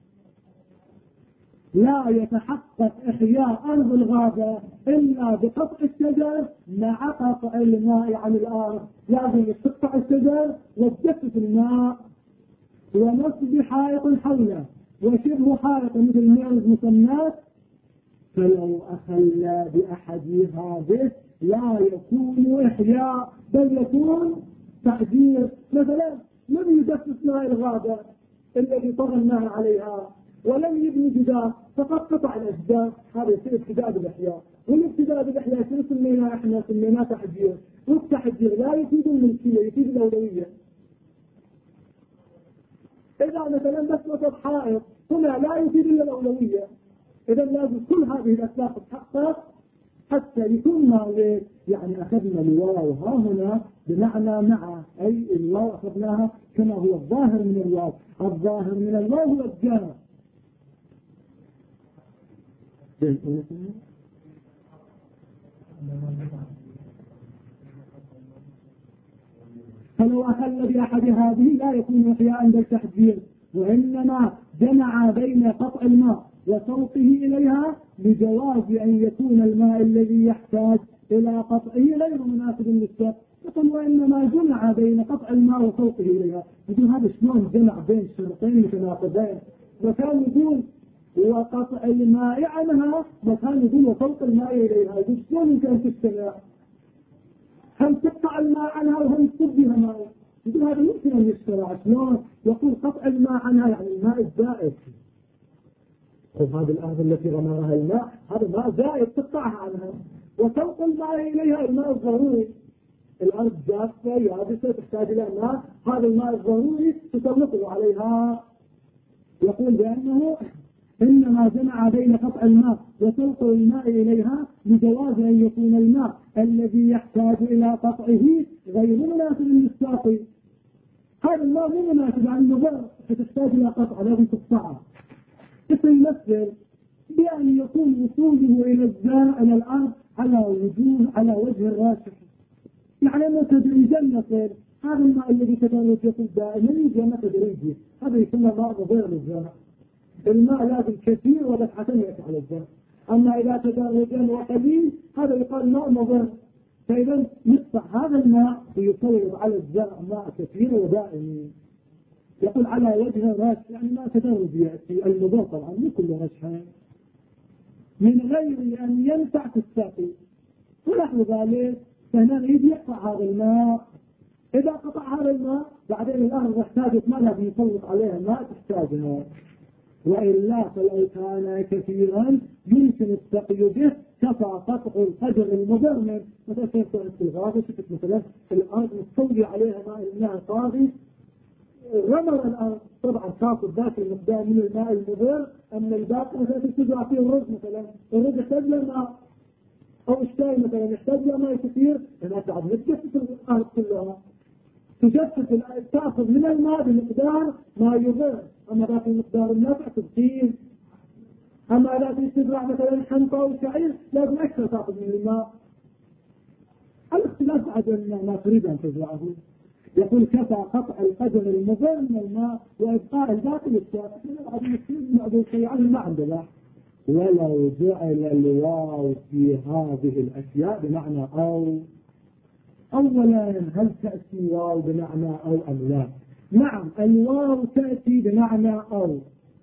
لا يتحقق إحياء أرض الغابة إلا بقطع الشجر مع قطع الماء عن الأرض. لازم تقطع الشجر وتجفف الماء ونصب حائط حوله وشبه حائط مثل مرز مسنات. فلو أخلى بأحد هذه لا يكون إحياء بل يكون تعجير. مثلا لم يجفف ماء الغابة الذي طغى النهر عليها ولم يبني جدار فقط قطع الأشجار، هذا يصير ابتداء بالإحياء. والابتداء بالإحياء شنو سميناه احنا؟ سميناه تحجير. والتحجير لا يفيد الملكية يفيد الأولوية. إذا مثلا بس وسط حائط هنا لا يفيد إلا الأولوية، إذا لازم كل هذه الأسباب تتحقق حتى يكون مالك. يعني أخذنا الواو ها هنا بمعنى مع، أي الواو أخذناها كما هو الظاهر من الواو. الظاهر من الواو هو الجامع. فلو أخل بأحد هذه لا يكون إحياء بالتحجير، وإنما جمع بين قطع الماء وسوقه إليها لجواز أن يكون الماء الذي يحتاج إلى قطعه غير مناسب للسقي، يقول وإنما جمع بين قطع الماء وفوقه إليها. يقول هذا شلون جمع بين شرطين متناقضين؟ وكان يقول وقطع الماء عنها، وكان يقول وفوق الماء إليها. يقول شلون يمكن أن تجتمع؟ هل تقطع الماء عنها وهل تصب بها ماء؟ يقول هذا يمكن أن يشترع. شلون؟ يقول قطع الماء عنها يعني الماء الزائد. وهذه الأرض التي غمرها الماء هذا ماء زائد تقطعها عنها، وفوق الماء إليها الماء الضروري. الأرض جافة يابسة تحتاج إلى ماء، هذا الماء الضروري تسلطه عليها. يقول بأنه إنما جمع بين قطع الماء وسلط الماء إليها لجواز أن يكون الماء الذي يحتاج إلى قطعه غير مناسب للساقي. هذا الماء مو مناسب عن المضر فتحتاج إلى قطع لازم تقطعه. مثل بأن يكون وصوله إلى الزرع إلى الأرض على وجه الراسخ، يعني أنه تدريجا يصير. هذا الماء الذي تدرج يصل دائما يجي تدريجي، هذا يسمى ماء مضر للزرع. الماء لازم كثير ودفعة يأتي على الزرع، أما إذا تدرجا وقليل هذا يقال ماء مضر. فإذا يقطع هذا الماء ويصير على الزرع ماء كثير ودائم. يقول على وجه الرش، يعني ما تدرج يأتي المضر طبعا مو كل رشها، من غير أن ينفع في الساقي. ونحو ذلك فنريد يقطع هذا الماء. إذا قطع هذا الماء بعدين الأرض احتاجت ما لازم يسلط عليها ماء تحتاجها، وإلا فلو كان كثيرا يمكن السقي به كفى قطع القدر المضر. مثلا في الغابة شفت مثلا الأرض مستولي عليها ماء الماء طاغي، غمر الأرض طبعا تاخذ ذاك المقدار من الماء المضر، أما الباقي مثلا تزرع فيه الرز، مثلا الرز يحتاج له ماء، أو الشاي مثلا يحتاج له ماء كثير، لأنها تعب تجفف الأرض كلها، تجفف تأخذ من الماء بمقدار ما يضر. أما ذاك المقدار النافع تبقيه. أما إذا تزرع مثلا حنطة أو شعير لازم أكثر تأخذ من الماء. الاختلاف بعد ما تريد أن تزرعه. يقول كفى قطع القدر المضر من الماء وإبقاء الباقي للساقي. بعد المسلمين بعد الشيء عن ما عنده. ولو جعل الواو في هذه الأشياء بمعنى أو. أولا هل تأتي واو بمعنى أو أم لا؟ نعم الواو تأتي بمعنى أو.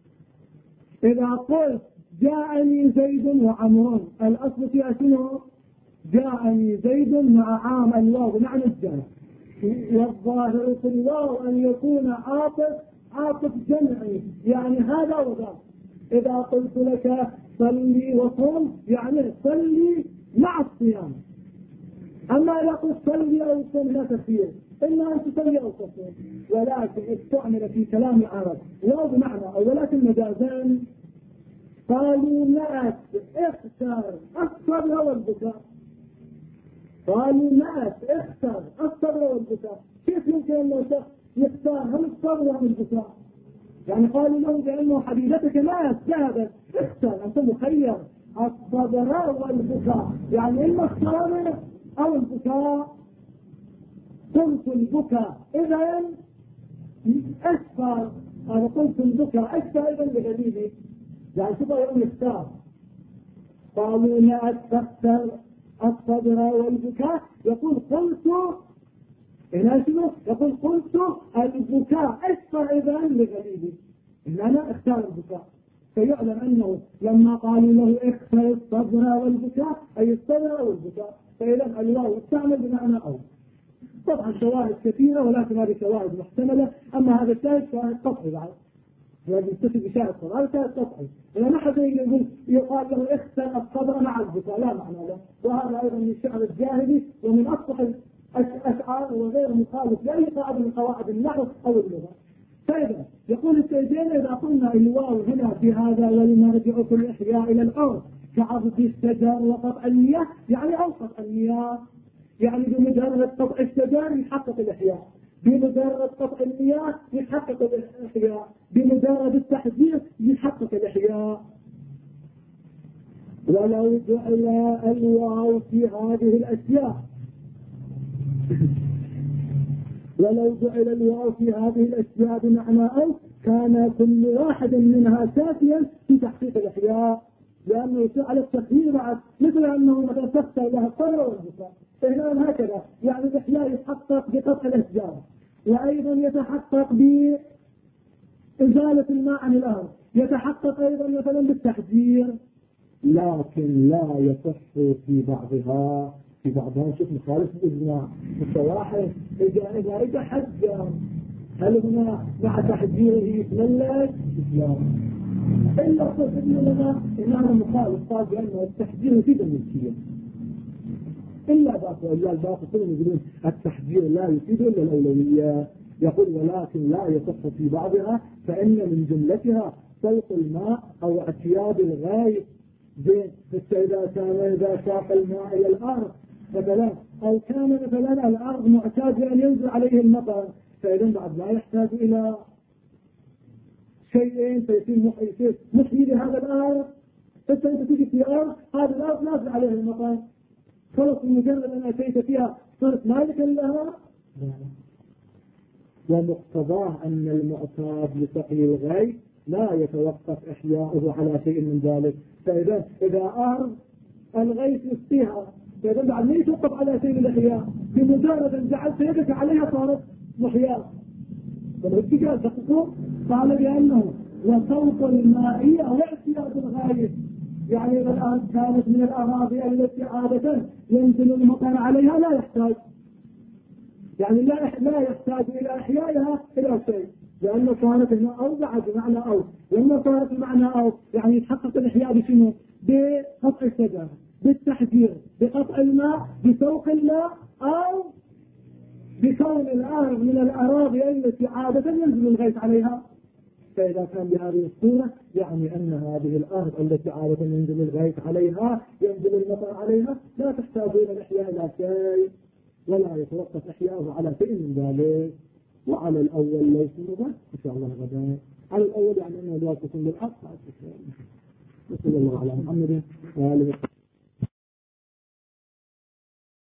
إذا قلت جاءني زيد وعمر الأصل فيها شنو؟ جاءني زيد مع عام الواو بمعنى الجمع، والظاهر في الواو أن يكون عاطف جمعي، يعني هذا وذاك. إذا قلت لك صلي وصم يعني صلي مع الصيام، أما إذا قلت صلي أو صم لا تخير، إما أن تصلي أو تصوم. ولكن استعمل في كلام العرب واو بمعنى أو، ولكن مجازا. قالوا نأت اختر الصبر والبكاء. قالوا نأت اختر الصبر والبكاء. كيف يمكن أن شخص يختار هل الصبر أم البكاء؟ يعني قالوا له بأنه حبيبتك نأت ذهبت اختر، أنت مخير الصبر والبكاء، يعني إما الصبر أو البكاء. قلت البكاء إذن أكثر، أنا قلت البكاء أكثر إذن لغريبي، يعني شو يوم يختار. قالوا لا أكثر الصبر والبكاء. يقول قلت هنا شنو؟ يقول قلت البكاء أكثر إذن لغريبي، إن أنا اختار البكاء. فيعلم أنه لما قالوا له اختر الصبر والبكاء أي الصبر والبكاء، فإذا الواو استعمل بمعنى أو. طبعا شواهد كثيرة ولكن هذه شواهد محتملة. أما هذا الشاهد شواهد قطعي بعد، يعني يتصل بشاهد قطعي، هذا شاهد قطعي. إذا ما حد يقول يقال له اختر الصبر مع البكاء، لا معنى له. وهذا أيضا من الشعر الجاهلي ومن أصح الأشعار وغير مخالف لأي قاعدة من قواعد النحو أو اللغة. فإذا يقول السيدين إذا قلنا الواو هنا في هذا ولنرجع في الإحياء إلى الأرض كعبد الشجر وقطع المياه، يعني أو قطع المياه، يعني بمجرد قطع الشجر يحقق الإحياء، بمجرد قطع المياه يحقق الإحياء، بمجرد التحذير يحقق الإحياء. ولو جعل الواو في هذه الأشياء ولو جعل الواو في هذه الأشياء بمعنى أو كان كل واحد منها كافيا في تحقيق الإحياء. لأنه يصير على التقدير بعد، مثل أنه مثلا تخسر لها الثمرة والبقاء. فهنا هكذا يعني الإحياء يتحقق بقطع الأشجار، وأيضا يتحقق بإزالة الماء عن الأرض، يتحقق أيضا مثلا بالتحجير، لكن لا يصح في بعضها. في بعضها شوف مخالف الإجماع. واحد إذا حجر، هل هنا مع تحجيره يتملك؟ لا. إلا قلت لنا إن هذا مخالف، قال بأنه التحجير يفيد الملكية. إلا الباقي كلهم يقولون التحجير لا يفيد إلا الأولوية. يقول ولكن لا يصح في بعضها، فإن من جملتها سلق الماء أو اعتياد الغاية. زين، إذا ساق الماء إلى الأرض مثلا، أو كان مثلا الأرض معتاد أن ينزل عليه المطر، فإذا بعد لا يحتاج إلى شيئين فيصير محيي لهذا الأرض. أنت تجي في أرض، هذا الأرض نازل عليها المطر، خلص مجرد أن أتيت فيها صرت مالكا لها. ومقتضاه أن المعتاد لسقي الغيث لا يتوقف إحياؤه على شيء من ذلك. فإذا أرض الغيث يسقيها، فإذا بعد ما يتوقف على شيء من الإحياء، بمجرد أن جعلت يدك عليها صارت محياة. فالاتجاه دقيقه قال بأنه وسوق المائية واعتياد الغاية، يعني إذا الأرض كانت من الأراضي التي عادة ينزل المطر عليها لا يحتاج، يعني لا يحتاج إلى إحيائها إلى شيء، لأنه صارت هنا أوضع بمعنى أو، لما صارت بمعنى أو يعني يتحقق الإحياء بشنو؟ بقطع الشجر، بالتحجير، بقطع الماء، بسوق الماء، أو بكون الأرض من الأراضي التي عادة ينزل الغيث عليها. فإذا كان بهذه الصورة يعني أن هذه الأرض التي عادة ينزل الغيث عليها، ينزل المطر عليها، لا تحتاج إلى الإحياء إلى شيء، ولا يتوقف إحياؤه على شيء من ذلك. وعلى الأول ليس مضى إن شاء الله غدا. على الأول يعني أنه لا تكون بالحق. وصلى الله على محمد وآله.